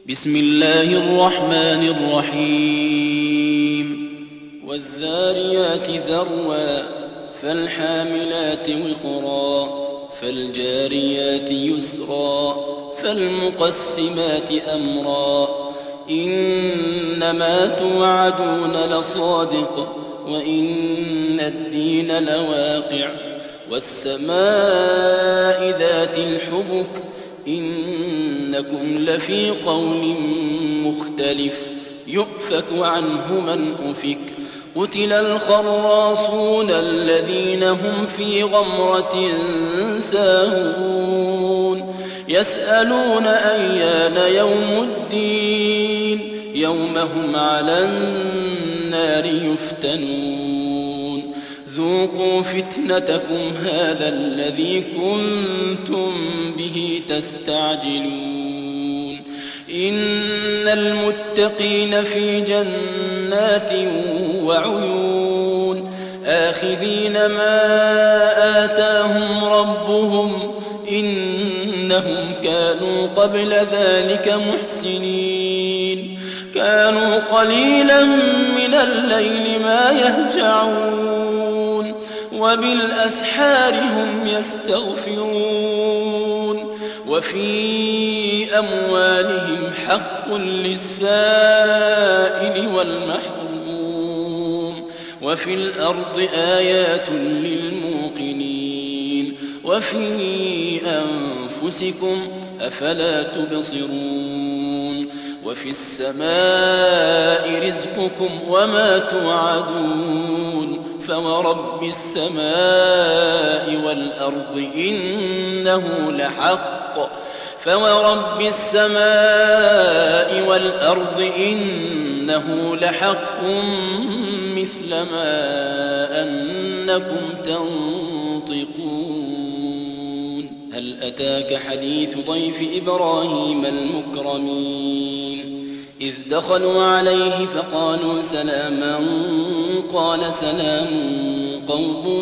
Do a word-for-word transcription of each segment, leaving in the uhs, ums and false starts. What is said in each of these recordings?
بسم الله الرحمن الرحيم والذاريات ذروا فالحاملات وقرا فالجاريات يسرا فالمقسمات أمرا إنما توعدون لصادق وإن الدين لواقع والسماء ذات الحبك إنكم لفي قول مختلف يؤفك عنه من أفك قتل الخراصون الذين هم في غمرة ساهون يسألون أيان يوم الدين يوم هم على النار يفتنون ذوقوا فتنتكم هذا الذي كنتم به تستعجلون إن المتقين في جنات وعيون آخذين ما آتاهم ربهم إنهم كانوا قبل ذلك محسنين كانوا قليلا من الليل ما يهجعون وبالأسحار هم يستغفرون وفي أموالهم حق للسائل والمحروم وفي الأرض آيات للموقنين وفي أنفسكم أفلا تبصرون وفي السماء رزقكم وما توعدون فورب السماء والأرض إنه لحق فورب السماء والأرض إنه لحق مثل ما أنكم تنطقون هل أتاك حديث ضيف إبراهيم المكرمين إذ دخلوا عليه فقالوا سلاما قال سلام قوم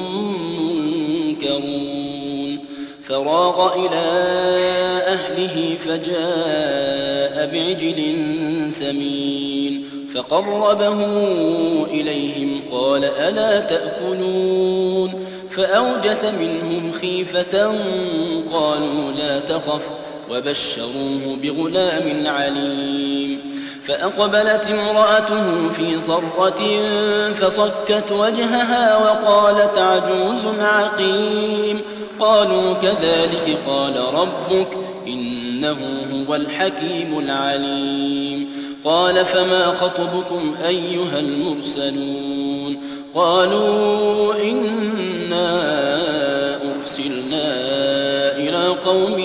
منكرون فراغ إلى أهله فجاء بعجل سمين فقربه إليهم قال ألا تأكلون فأوجس منهم خيفة قالوا لا تخف وبشروه بغلام عليم فأقبلت امرأته في صرة فصكت وجهها وقالت عجوز عقيم قالوا كذلك قال ربك إنه هو الحكيم العليم قال فما خطبكم أيها المرسلون قالوا إنا أرسلنا إلى قوم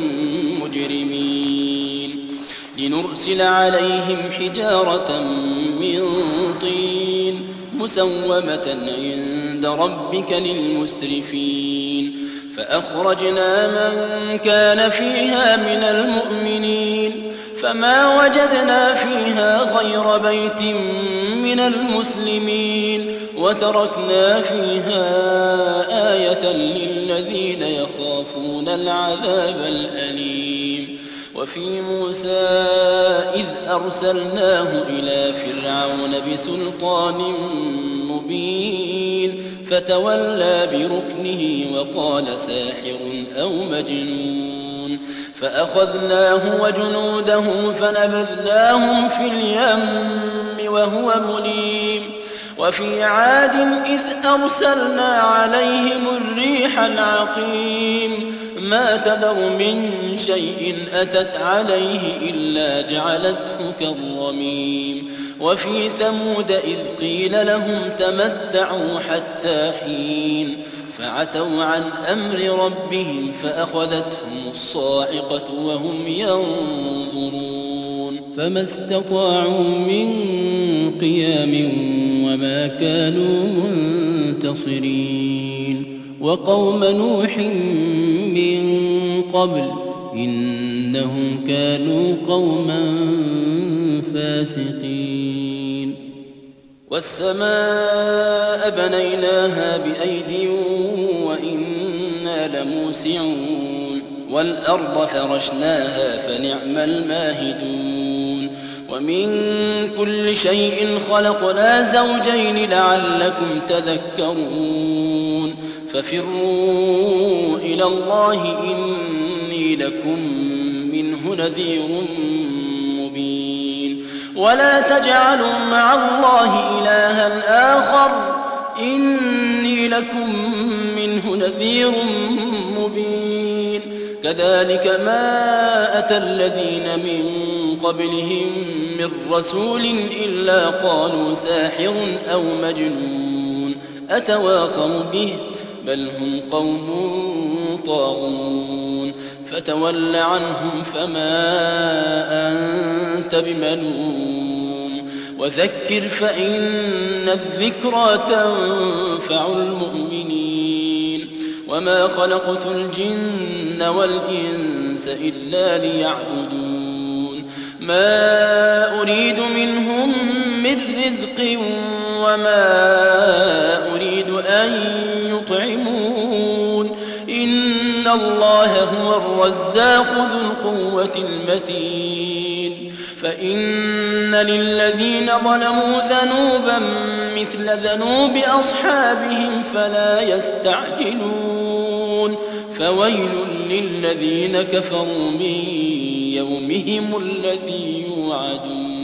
مجرمين لنرسل عليهم حجارة من طين مسومة عند ربك للمسرفين فأخرجنا من كان فيها من المؤمنين فما وجدنا فيها غير بيت من المسلمين وتركنا فيها آية للذين يخافون العذاب الأليم وفي موسى إذ أرسلناه إلى فرعون بسلطان مبين فتولى بركنه وقال ساحر أو مجنون فأخذناه وجنوده فنبذناهم في اليم وهو مليم وفي عاد إذ أرسلنا عليهم الريح العقيم ما تذر من شيء أتت عليه إلا جعلته كالرميم وفي ثمود إذ قيل لهم تمتعوا حتى حين فعتوا عن أمر ربهم فأخذتهم الصاعقة وهم ينظرون فما استطاعوا من قيام وما كانوا منتصرين وقوم نوح من قبل إنهم كانوا قوما فاسقين والسماء بنيناها بأيد وإنا لموسعون والأرض فرشناها فنعم الماهدون ومن كل شيء خلقنا زوجين لعلكم تذكرون ففروا إلى الله إني لكم منه نذير مبين ولا تجعلوا مع الله إلها آخر إني لكم منه نذير مبين كذلك ما أتى الذين من قبلهم من رسول إلا قالوا ساحر أو مجنون أتواصوا به بل هم قوم طاغون فتول عنهم فما أنت بملوم وذكر فإن الذكرى تنفع المؤمنين وما خلقت الجن والإنس إلا ليعبدون ما أريد منهم من رزق وما أريد أن يطعمون إن الله هو الرزاق ذو القوة المتين فإن للذين ظلموا ذنوبا مثل ذنوب أصحابهم فلا يستعجلون فويل للذين كفروا من يومهم الذي يوعدون